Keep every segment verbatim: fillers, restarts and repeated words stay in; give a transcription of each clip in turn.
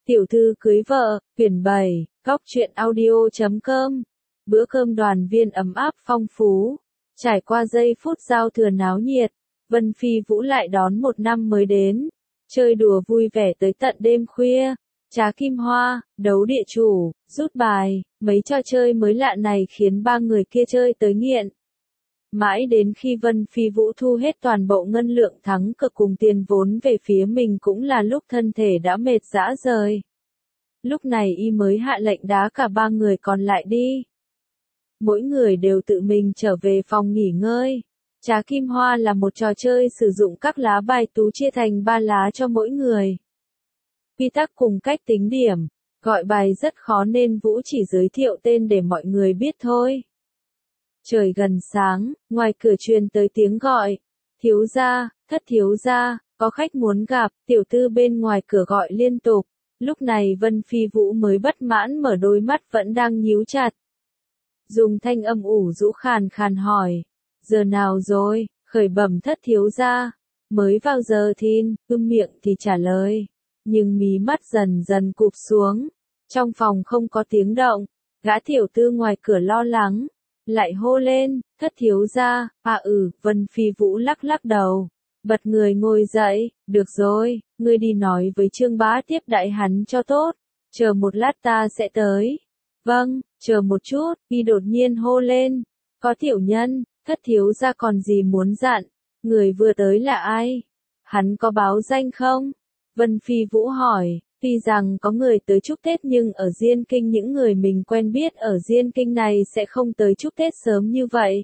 Tiểu thư cưới vợ, quyển bảy, góc truyện audio chấm com. Bữa cơm đoàn viên ấm áp phong phú. Trải qua giây phút giao thừa náo nhiệt, Vân Phi Vũ lại đón một năm mới đến. Chơi đùa vui vẻ tới tận đêm khuya. Trá kim hoa, đấu địa chủ, rút bài, mấy trò chơi mới lạ này khiến ba người kia chơi tới nghiện. Mãi đến khi Vân Phi Vũ thu hết toàn bộ ngân lượng thắng cược cùng tiền vốn về phía mình cũng là lúc thân thể đã mệt rã rời. Lúc này y mới hạ lệnh đá cả ba người còn lại đi. Mỗi người đều tự mình trở về phòng nghỉ ngơi. Trá kim hoa là một trò chơi sử dụng các lá bài tú chia thành ba lá cho mỗi người. Quy tắc cùng cách tính điểm, gọi bài rất khó nên Vũ chỉ giới thiệu tên để mọi người biết thôi. Trời gần sáng, ngoài cửa truyền tới tiếng gọi. Thiếu gia, thất thiếu gia, có khách muốn gặp, tiểu tư bên ngoài cửa gọi liên tục. Lúc này Vân Phi Vũ mới bất mãn mở đôi mắt vẫn đang nhíu chặt. Dùng thanh âm ủ rũ khàn khàn hỏi. Giờ nào rồi, khởi bẩm thất thiếu gia. Mới vào giờ thin, ưm miệng thì trả lời. Nhưng mí mắt dần dần cụp xuống. Trong phòng không có tiếng động. Gã tiểu tư ngoài cửa lo lắng. Lại hô lên, thất thiếu gia, à ừ, Vân Phi Vũ lắc lắc đầu. Bật người ngồi dậy, được rồi, ngươi đi nói với Trương Bá tiếp đại hắn cho tốt. Chờ một lát ta sẽ tới. Vâng, chờ một chút, y đột nhiên hô lên. Có tiểu nhân, thất thiếu gia còn gì muốn dặn. Người vừa tới là ai? Hắn có báo danh không? Vân Phi Vũ hỏi. Tuy rằng có người tới chúc Tết nhưng ở Diên Kinh những người mình quen biết ở Diên Kinh này sẽ không tới chúc Tết sớm như vậy.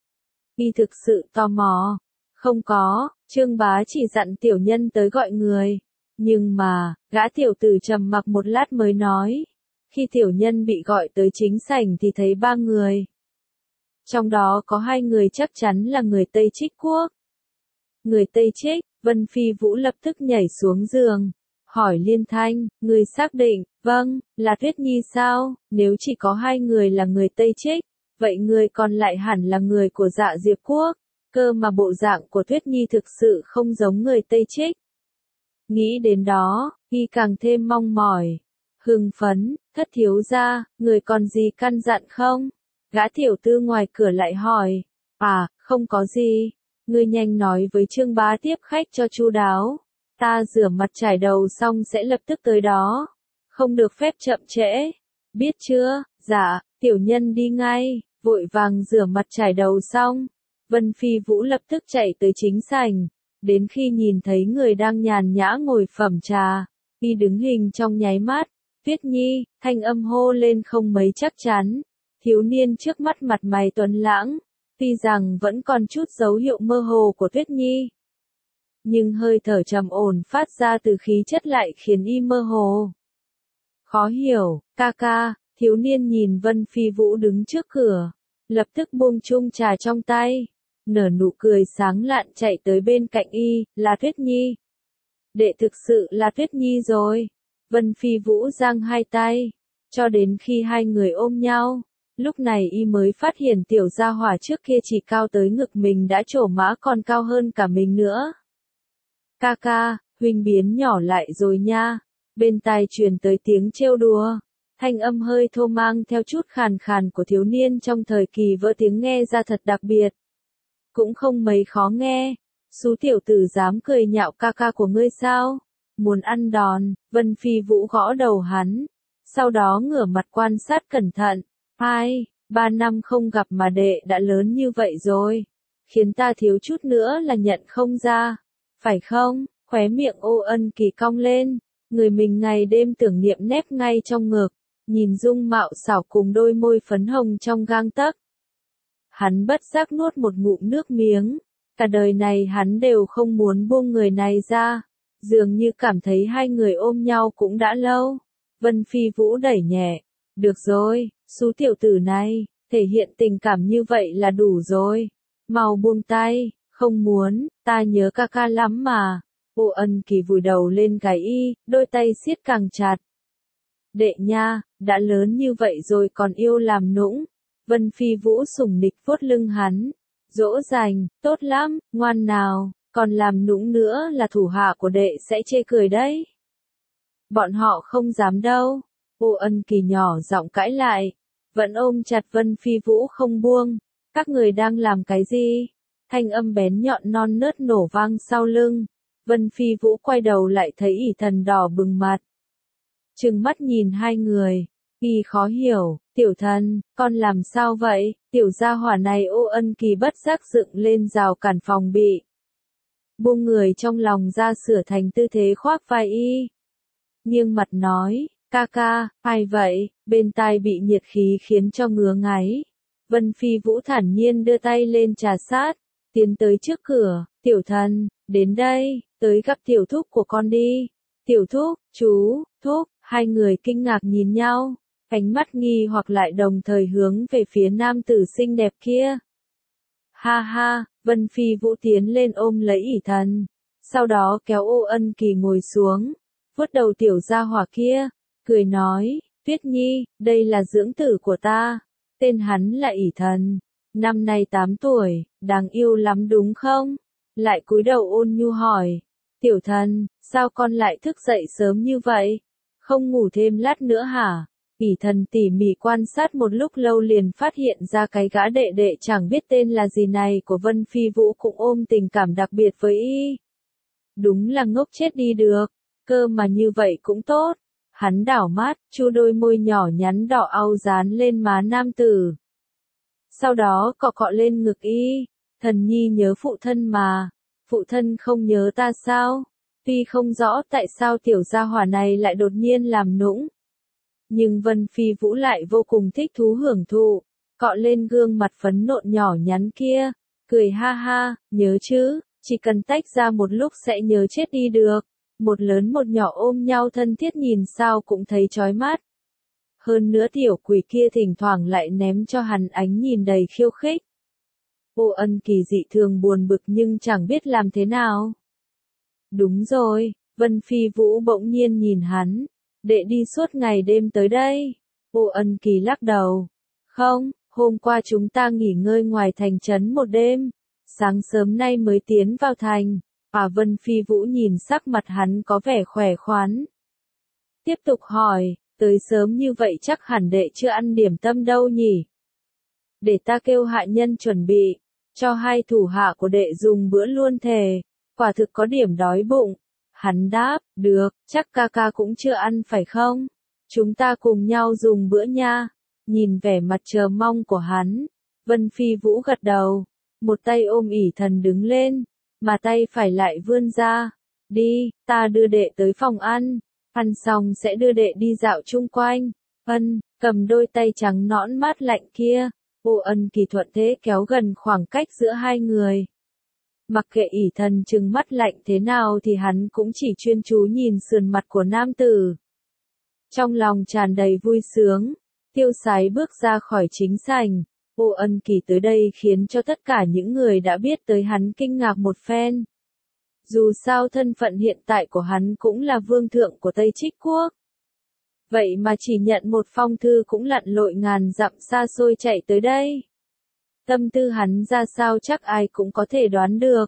Y thực sự tò mò. Không có, Trương Bá chỉ dặn tiểu nhân tới gọi người. Nhưng mà, gã tiểu tử trầm mặc một lát mới nói. Khi tiểu nhân bị gọi tới chính sảnh thì thấy ba người. Trong đó có hai người chắc chắn là người Tây Trích Quốc. Người Tây Trích, Vân Phi Vũ lập tức nhảy xuống giường. Hỏi liên thanh, người xác định, vâng, là Tuyết Nhi sao, nếu chỉ có hai người là người Tây Trích, vậy người còn lại hẳn là người của Dạ Diệp Quốc, cơ mà bộ dạng của Tuyết Nhi thực sự không giống người Tây Trích. Nghĩ đến đó, y càng thêm mong mỏi, hưng phấn, thất thiếu gia, người còn gì căn dặn không? Gã tiểu tư ngoài cửa lại hỏi, à, không có gì, ngươi nhanh nói với Trương Bá tiếp khách cho chu đáo. Ta rửa mặt chải đầu xong sẽ lập tức tới đó. Không được phép chậm trễ. Biết chưa? Dạ, tiểu nhân đi ngay. Vội vàng rửa mặt chải đầu xong. Vân Phi Vũ lập tức chạy tới chính sảnh. Đến khi nhìn thấy người đang nhàn nhã ngồi phẩm trà. Y đứng hình trong nháy mắt. Tuyết Nhi, thanh âm hô lên không mấy chắc chắn. Thiếu niên trước mắt mặt mày tuấn lãng. Tuy rằng vẫn còn chút dấu hiệu mơ hồ của Tuyết Nhi. Nhưng hơi thở trầm ổn phát ra từ khí chất lại khiến y mơ hồ. Khó hiểu, ca ca, thiếu niên nhìn Vân Phi Vũ đứng trước cửa, lập tức buông chung trà trong tay, nở nụ cười sáng lạn chạy tới bên cạnh y, là Tuyết Nhi. Đệ thực sự là Tuyết Nhi rồi. Vân Phi Vũ giang hai tay, cho đến khi hai người ôm nhau, lúc này y mới phát hiện tiểu gia hỏa trước kia chỉ cao tới ngực mình đã trổ mã còn cao hơn cả mình nữa. Ca ca, huynh biến nhỏ lại rồi nha. Bên tai truyền tới tiếng trêu đùa. Thanh âm hơi thô mang theo chút khàn khàn của thiếu niên trong thời kỳ vỡ tiếng nghe ra thật đặc biệt. Cũng không mấy khó nghe. Xú tiểu tử dám cười nhạo ca ca của ngươi sao? Muốn ăn đòn, Vân Phi Vũ gõ đầu hắn. Sau đó ngửa mặt quan sát cẩn thận. Ai, ba năm không gặp mà đệ đã lớn như vậy rồi. Khiến ta thiếu chút nữa là nhận không ra. Phải không? Khóe miệng Ô Ân Kỳ cong lên, người mình ngày đêm tưởng niệm nép ngay trong ngực, nhìn dung mạo xảo cùng đôi môi phấn hồng trong gang tấc. Hắn bất giác nuốt một ngụm nước miếng, cả đời này hắn đều không muốn buông người này ra, dường như cảm thấy hai người ôm nhau cũng đã lâu. Vân Phi Vũ đẩy nhẹ, được rồi, xú tiểu tử này, thể hiện tình cảm như vậy là đủ rồi, mau buông tay. Không muốn, ta nhớ ca ca lắm mà. Ô Ân Kỳ vùi đầu lên gáy y, đôi tay siết càng chặt. Đệ nha, đã lớn như vậy rồi còn yêu làm nũng. Vân Phi Vũ sủng nịch vuốt lưng hắn. Dỗ dành, tốt lắm, ngoan nào, còn làm nũng nữa là thủ hạ của đệ sẽ chê cười đấy. Bọn họ không dám đâu. Ô Ân Kỳ nhỏ giọng cãi lại, vẫn ôm chặt Vân Phi Vũ không buông. Các người đang làm cái gì? Thanh âm bén nhọn non nớt nổ vang sau lưng. Vân Phi Vũ quay đầu lại thấy ỷ thần đỏ bừng mặt. Trừng mắt nhìn hai người, y khó hiểu, tiểu thần, con làm sao vậy? Tiểu gia hỏa này Ô Ân Kỳ bất giác dựng lên rào cản phòng bị. Buông người trong lòng ra sửa thành tư thế khoác vai y. Nghiêng mặt nói, ca ca, ai vậy? Bên tai bị nhiệt khí khiến cho ngứa ngáy. Vân Phi Vũ thản nhiên đưa tay lên trà sát, tiến tới trước cửa, tiểu thần, đến đây, tới gặp tiểu thúc của con đi. Tiểu thúc, chú, thúc, hai người kinh ngạc nhìn nhau, ánh mắt nghi hoặc lại đồng thời hướng về phía nam tử xinh đẹp kia. Ha ha, Vân Phi Vũ tiến lên ôm lấy ỷ thần, sau đó kéo Ô Ân Kỳ ngồi xuống, vuốt đầu tiểu gia hỏa kia, cười nói, Tuyết Nhi, đây là dưỡng tử của ta, tên hắn là ỷ thần, năm nay tám tuổi, đáng yêu lắm đúng không? Lại cúi đầu ôn nhu hỏi, tiểu thần, sao con lại thức dậy sớm như vậy? Không ngủ thêm lát nữa hả? ỷ thần tỉ mỉ quan sát một lúc lâu liền phát hiện ra cái gã đệ đệ chẳng biết tên là gì này của Vân Phi Vũ cũng ôm tình cảm đặc biệt với y. Đúng là ngốc chết đi được, cơ mà như vậy cũng tốt. Hắn đảo mắt, chu đôi môi nhỏ nhắn đỏ au dán lên má nam tử. Sau đó cọ cọ lên ngực y, thần nhi nhớ phụ thân mà, phụ thân không nhớ ta sao? Tuy không rõ tại sao tiểu gia hỏa này lại đột nhiên làm nũng. Nhưng Vân Phi Vũ lại vô cùng thích thú hưởng thụ, cọ lên gương mặt phấn nộn nhỏ nhắn kia, cười ha ha, nhớ chứ, chỉ cần tách ra một lúc sẽ nhớ chết đi được. Một lớn một nhỏ ôm nhau thân thiết nhìn sao cũng thấy chói mắt. Hơn nữa tiểu quỷ kia thỉnh thoảng lại ném cho hắn ánh nhìn đầy khiêu khích. Ô Ân Kỳ dị thường buồn bực nhưng chẳng biết làm thế nào. Đúng rồi, Vân Phi Vũ bỗng nhiên nhìn hắn, đệ đi suốt ngày đêm tới đây. Ô Ân Kỳ lắc đầu, không, hôm qua chúng ta nghỉ ngơi ngoài thành trấn một đêm, sáng sớm nay mới tiến vào thành. À Vân Phi Vũ nhìn sắc mặt hắn có vẻ khỏe khoắn. Tiếp tục hỏi, tới sớm như vậy chắc hẳn đệ chưa ăn điểm tâm đâu nhỉ? Để ta kêu hạ nhân chuẩn bị, cho hai thủ hạ của đệ dùng bữa luôn thề, quả thực có điểm đói bụng. Hắn đáp, được, chắc ca ca cũng chưa ăn phải không? Chúng ta cùng nhau dùng bữa nha. Nhìn vẻ mặt chờ mong của hắn, Vân Phi Vũ gật đầu, một tay ôm ỷ thần đứng lên. Mà tay phải lại vươn ra, đi, ta đưa đệ tới phòng ăn, ăn xong sẽ đưa đệ đi dạo chung quanh. Ân, cầm đôi tay trắng nõn mát lạnh kia, Ô Ân Kỳ thuận thế kéo gần khoảng cách giữa hai người. Mặc kệ ỷ thần trừng mắt lạnh thế nào thì hắn cũng chỉ chuyên chú nhìn sườn mặt của nam tử. Trong lòng tràn đầy vui sướng, tiêu sái bước ra khỏi chính sảnh. Ô Ân Kỳ tới đây khiến cho tất cả những người đã biết tới hắn kinh ngạc một phen. Dù sao thân phận hiện tại của hắn cũng là vương thượng của Tây Trích Quốc. Vậy mà chỉ nhận một phong thư cũng lặn lội ngàn dặm xa xôi chạy tới đây. Tâm tư hắn ra sao chắc ai cũng có thể đoán được.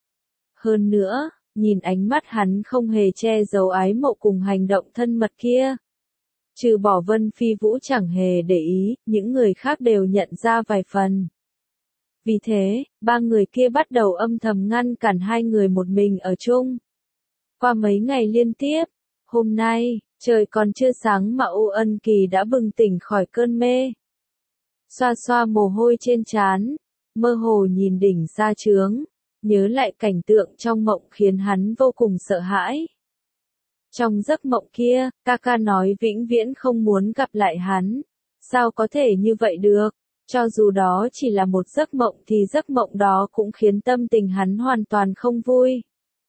Hơn nữa, nhìn ánh mắt hắn không hề che giấu ái mộ cùng hành động thân mật kia. Trừ bỏ Vân Phi Vũ chẳng hề để ý, những người khác đều nhận ra vài phần. Vì thế, ba người kia bắt đầu âm thầm ngăn cản hai người một mình ở chung. Qua mấy ngày liên tiếp, hôm nay, trời còn chưa sáng mà Ô Ân Kỳ đã bừng tỉnh khỏi cơn mê. Xoa xoa mồ hôi trên trán, mơ hồ nhìn đỉnh sa trướng, nhớ lại cảnh tượng trong mộng khiến hắn vô cùng sợ hãi. Trong giấc mộng kia, ca ca nói vĩnh viễn không muốn gặp lại hắn. Sao có thể như vậy được? Cho dù đó chỉ là một giấc mộng thì giấc mộng đó cũng khiến tâm tình hắn hoàn toàn không vui.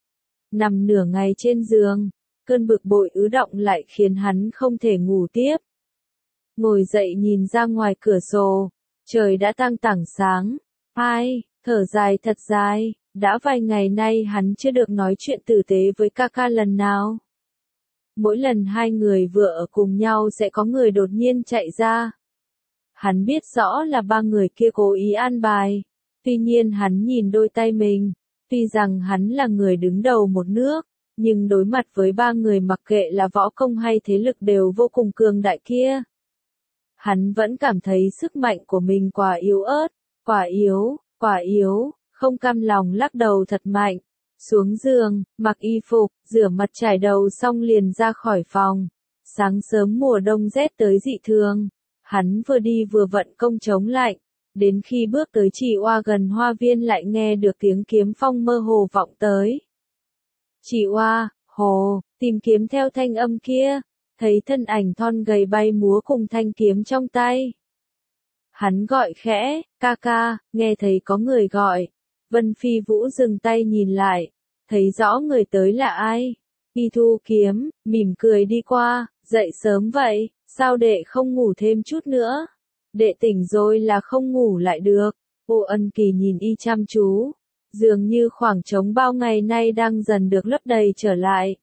Nằm nửa ngày trên giường, cơn bực bội ứ động lại khiến hắn không thể ngủ tiếp. Ngồi dậy nhìn ra ngoài cửa sổ, trời đã tang tảng sáng. Ai, thở dài thật dài, đã vài ngày nay hắn chưa được nói chuyện tử tế với ca ca lần nào. Mỗi lần hai người vừa ở cùng nhau sẽ có người đột nhiên chạy ra. Hắn biết rõ là ba người kia cố ý an bài. Tuy nhiên hắn nhìn đôi tay mình, tuy rằng hắn là người đứng đầu một nước, Nhưng đối mặt với ba người mặc kệ là võ công hay thế lực đều vô cùng cường đại kia, hắn vẫn cảm thấy sức mạnh của mình quá yếu ớt, quá yếu, quá yếu, không cam lòng lắc đầu thật mạnh. Xuống giường, mặc y phục, rửa mặt chải đầu xong liền ra khỏi phòng. Sáng sớm mùa đông rét tới dị thường, hắn vừa đi vừa vận công chống lạnh, đến khi bước tới Trì Oa gần hoa viên lại nghe được tiếng kiếm phong mơ hồ vọng tới. Trì Oa, hồ, tìm kiếm theo thanh âm kia, thấy thân ảnh thon gầy bay múa cùng thanh kiếm trong tay. Hắn gọi khẽ, ca ca, nghe thấy có người gọi. Vân Phi Vũ dừng tay nhìn lại, thấy rõ người tới là ai. Y thu kiếm, mỉm cười đi qua, dậy sớm vậy, sao đệ không ngủ thêm chút nữa? Đệ tỉnh rồi là không ngủ lại được. Ô Ân Kỳ nhìn y chăm chú, dường như khoảng trống bao ngày nay đang dần được lấp đầy trở lại.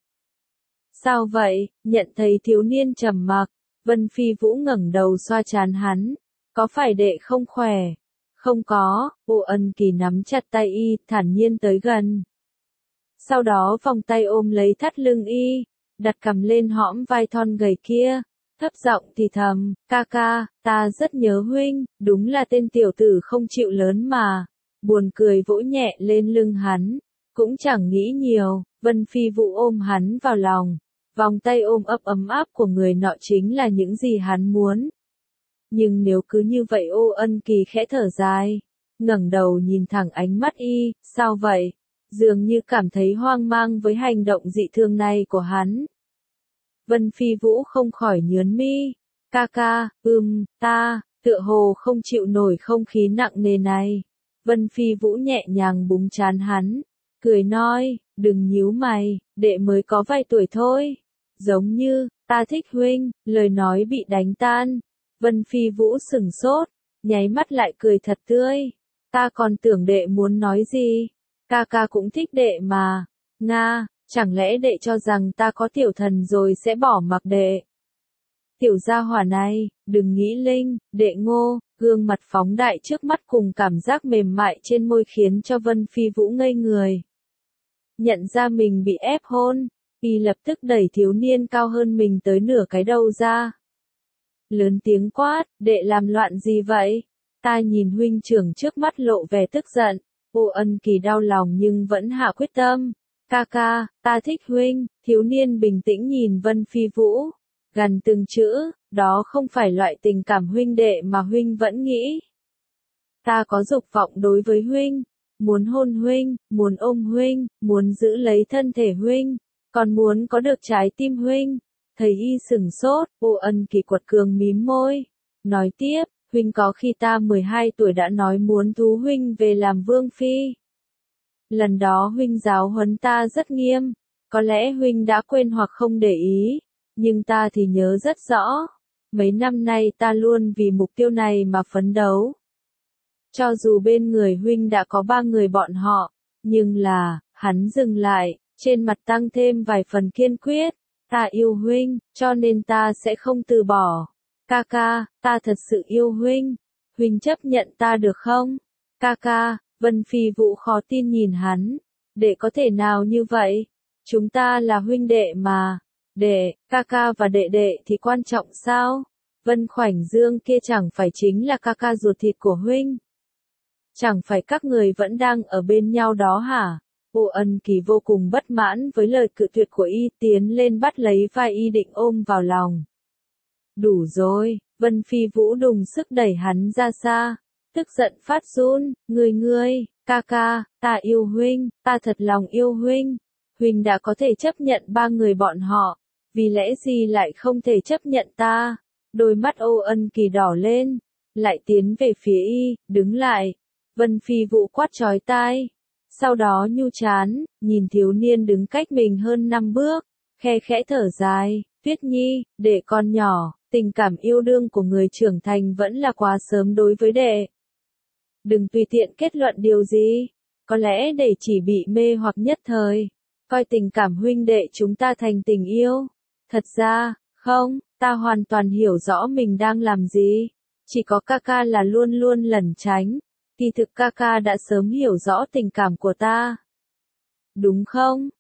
Sao vậy? Nhận thấy thiếu niên trầm mặc, Vân Phi Vũ ngẩng đầu xoa trán hắn. Có phải đệ không khỏe? Không có, Ô Ân Kỳ nắm chặt tay y, thản nhiên tới gần. Sau đó vòng tay ôm lấy thắt lưng y, đặt cằm lên hõm vai thon gầy kia, thấp giọng thì thầm, ca ca, ta rất nhớ huynh, đúng là tên tiểu tử không chịu lớn mà. Buồn cười vỗ nhẹ lên lưng hắn, cũng chẳng nghĩ nhiều, Vân Phi Vũ ôm hắn vào lòng, vòng tay ôm ấp ấm áp của người nọ chính là những gì hắn muốn. Nhưng nếu cứ như vậy Ô Ân Kỳ khẽ thở dài, ngẩng đầu nhìn thẳng ánh mắt y, sao vậy? Dường như cảm thấy hoang mang với hành động dị thường này của hắn. Vân Phi Vũ không khỏi nhớn mi, ca ca, ừm, ta, tựa hồ không chịu nổi không khí nặng nề này. Vân Phi Vũ nhẹ nhàng búng trán hắn, cười nói, đừng nhíu mày, đệ mới có vài tuổi thôi. Giống như, ta thích huynh, lời nói bị đánh tan. Vân Phi Vũ sửng sốt, nháy mắt lại cười thật tươi. Ta còn tưởng đệ muốn nói gì. Ca ca cũng thích đệ mà. Nga, chẳng lẽ đệ cho rằng ta có tiểu thần rồi sẽ bỏ mặc đệ? Tiểu gia hỏa này, đừng nghĩ linh, đệ ngô, gương mặt phóng đại trước mắt cùng cảm giác mềm mại trên môi khiến cho Vân Phi Vũ ngây người. Nhận ra mình bị ép hôn, y lập tức đẩy thiếu niên cao hơn mình tới nửa cái đầu ra. Lớn tiếng quát, đệ làm loạn gì vậy? Ta nhìn huynh trưởng trước mắt lộ vẻ tức giận. Ô Ân Kỳ đau lòng nhưng vẫn hạ quyết tâm. Ca ca, ta thích huynh. Thiếu niên bình tĩnh nhìn Vân Phi Vũ, gần từng chữ, đó không phải loại tình cảm huynh đệ mà huynh vẫn nghĩ. Ta có dục vọng đối với huynh, muốn hôn huynh, muốn ôm huynh, muốn giữ lấy thân thể huynh, còn muốn có được trái tim huynh. Thấy y sửng sốt, Ô Ân Kỳ quật cường mím môi, nói tiếp, huynh có khi ta mười hai tuổi đã nói muốn thú huynh về làm vương phi. Lần đó huynh giáo huấn ta rất nghiêm, có lẽ huynh đã quên hoặc không để ý, nhưng ta thì nhớ rất rõ. Mấy năm nay ta luôn vì mục tiêu này mà phấn đấu. Cho dù bên người huynh đã có ba người bọn họ, nhưng là, hắn dừng lại, trên mặt tăng thêm vài phần kiên quyết. Ta yêu huynh, cho nên ta sẽ không từ bỏ. Ca ca, ta thật sự yêu huynh. Huynh chấp nhận ta được không? Ca ca, Vân Phi Vũ khó tin nhìn hắn. Đệ có thể nào như vậy? Chúng ta là huynh đệ mà. Đệ, ca ca và đệ đệ thì quan trọng sao? Vân Khoảnh Dương kia chẳng phải chính là ca ca ruột thịt của huynh. Chẳng phải các người vẫn đang ở bên nhau đó hả? Ô Ân Kỳ vô cùng bất mãn với lời cự tuyệt của y, tiến lên bắt lấy vai y định ôm vào lòng. Đủ rồi, Vân Phi Vũ đùng sức đẩy hắn ra xa, tức giận phát run, ngươi ngươi, ca ca, ta yêu huynh, ta thật lòng yêu huynh. Huynh đã có thể chấp nhận ba người bọn họ, vì lẽ gì lại không thể chấp nhận ta? Đôi mắt Ô Ân Kỳ đỏ lên, lại tiến về phía y, đứng lại. Vân Phi Vũ quát chói tai. Sau đó nhu chán, nhìn thiếu niên đứng cách mình hơn năm bước, khe khẽ thở dài, Tuyết Nhi, đệ con nhỏ, tình cảm yêu đương của người trưởng thành vẫn là quá sớm đối với đệ. Đừng tùy tiện kết luận điều gì, có lẽ đệ chỉ bị mê hoặc nhất thời, coi tình cảm huynh đệ chúng ta thành tình yêu. Thật ra, không, ta hoàn toàn hiểu rõ mình đang làm gì, chỉ có ca ca là luôn luôn lẩn tránh. Kỳ thực ca ca đã sớm hiểu rõ tình cảm của ta. Đúng không?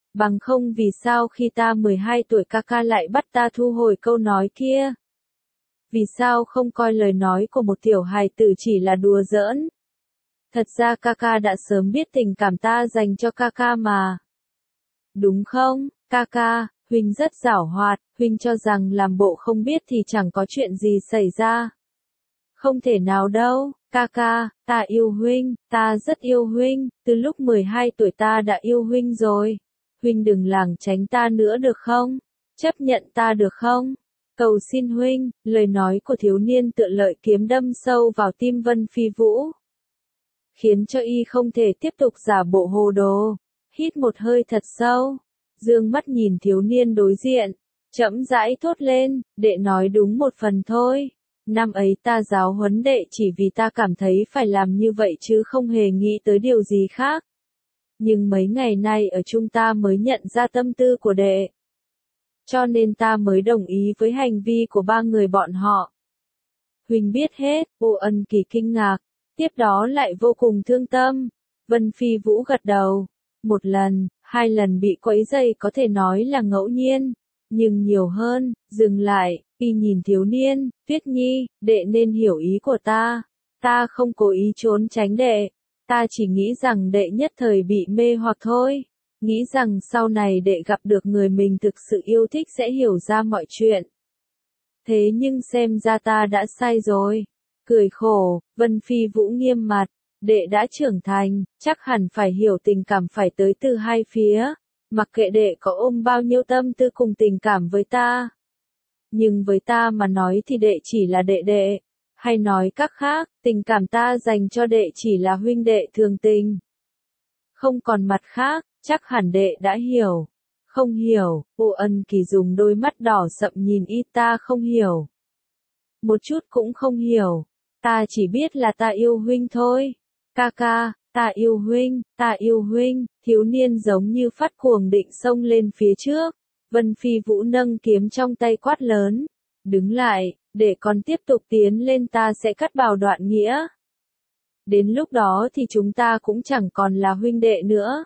Bằng không vì sao khi ta mười hai tuổi ca ca lại bắt ta thu hồi câu nói kia? Vì sao không coi lời nói của một tiểu hài tử chỉ là đùa giỡn? Thật ra ca ca đã sớm biết tình cảm ta dành cho ca ca mà. Đúng không, ca ca, huynh rất giảo hoạt, huynh cho rằng làm bộ không biết thì chẳng có chuyện gì xảy ra. Không thể nào đâu, ca ca, ta yêu huynh, ta rất yêu huynh, từ lúc mười hai tuổi ta đã yêu huynh rồi. Huynh đừng lảng tránh ta nữa được không? Chấp nhận ta được không? Cầu xin huynh, lời nói của thiếu niên tựa lợi kiếm đâm sâu vào tim Vân Phi Vũ. Khiến cho y không thể tiếp tục giả bộ hồ đồ. Hít một hơi thật sâu, dương mắt nhìn thiếu niên đối diện, chậm rãi thốt lên, đệ nói đúng một phần thôi. Năm ấy ta giáo huấn đệ chỉ vì ta cảm thấy phải làm như vậy chứ không hề nghĩ tới điều gì khác. Nhưng mấy ngày nay ở chung ta mới nhận ra tâm tư của đệ. Cho nên ta mới đồng ý với hành vi của ba người bọn họ. Huỳnh biết hết, Ô Ân Kỳ kinh ngạc, tiếp đó lại vô cùng thương tâm. Vân Phi Vũ gật đầu. Một lần, hai lần bị quấy rầy có thể nói là ngẫu nhiên. Nhưng nhiều hơn, dừng lại, y nhìn thiếu niên, Tuyết Nhi, đệ nên hiểu ý của ta. Ta không cố ý trốn tránh đệ. Ta chỉ nghĩ rằng đệ nhất thời bị mê hoặc thôi. Nghĩ rằng sau này đệ gặp được người mình thực sự yêu thích sẽ hiểu ra mọi chuyện. Thế nhưng xem ra ta đã sai rồi. Cười khổ, Vân Phi Vũ nghiêm mặt. Đệ đã trưởng thành, chắc hẳn phải hiểu tình cảm phải tới từ hai phía. Mặc kệ đệ có ôm bao nhiêu tâm tư cùng tình cảm với ta. Nhưng với ta mà nói thì đệ chỉ là đệ đệ. Hay nói cách khác, tình cảm ta dành cho đệ chỉ là huynh đệ thường tình. Không còn mặt khác, chắc hẳn đệ đã hiểu. Không hiểu, Ô Ân Kỳ dùng đôi mắt đỏ sậm nhìn y, ta không hiểu. Một chút cũng không hiểu. Ta chỉ biết là ta yêu huynh thôi. Ca ca, ta yêu huynh, ta yêu huynh. Thiếu niên giống như phát cuồng định xông lên phía trước. Vân Phi Vũ nâng kiếm trong tay quát lớn. Đứng lại, để còn tiếp tục tiến lên ta sẽ cắt bảo đoạn nghĩa. Đến lúc đó thì chúng ta cũng chẳng còn là huynh đệ nữa.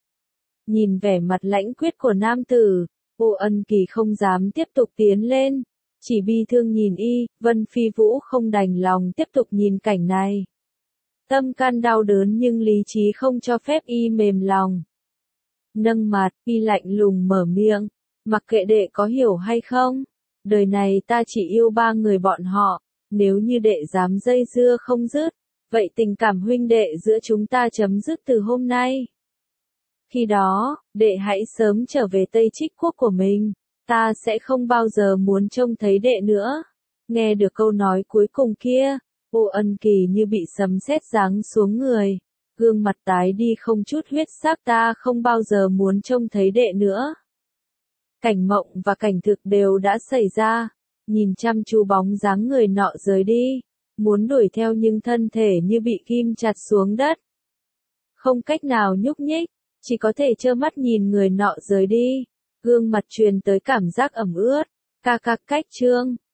Nhìn vẻ mặt lãnh quyết của nam tử, Ô Ân Kỳ không dám tiếp tục tiến lên. Chỉ bi thương nhìn y, Vân Phi Vũ không đành lòng tiếp tục nhìn cảnh này. Tâm can đau đớn nhưng lý trí không cho phép y mềm lòng. Nâng mặt, y lạnh lùng mở miệng. Mặc kệ đệ có hiểu hay không, đời này ta chỉ yêu ba người bọn họ. Nếu như đệ dám dây dưa không dứt, vậy tình cảm huynh đệ giữa chúng ta chấm dứt từ hôm nay. Khi đó, đệ hãy sớm trở về Tây Trích Quốc của mình. Ta sẽ không bao giờ muốn trông thấy đệ nữa. Nghe được câu nói cuối cùng kia, Ô Ân Kỳ như bị sấm sét giáng xuống người. Gương mặt tái đi không chút huyết sắc, ta không bao giờ muốn trông thấy đệ nữa. Cảnh mộng và cảnh thực đều đã xảy ra. Nhìn chăm chú bóng dáng người nọ rời đi. Muốn đuổi theo nhưng thân thể như bị ghim chặt xuống đất. Không cách nào nhúc nhích, chỉ có thể trơ mắt nhìn người nọ rời đi. Gương mặt truyền tới cảm giác ẩm ướt. Ca ca cách chương.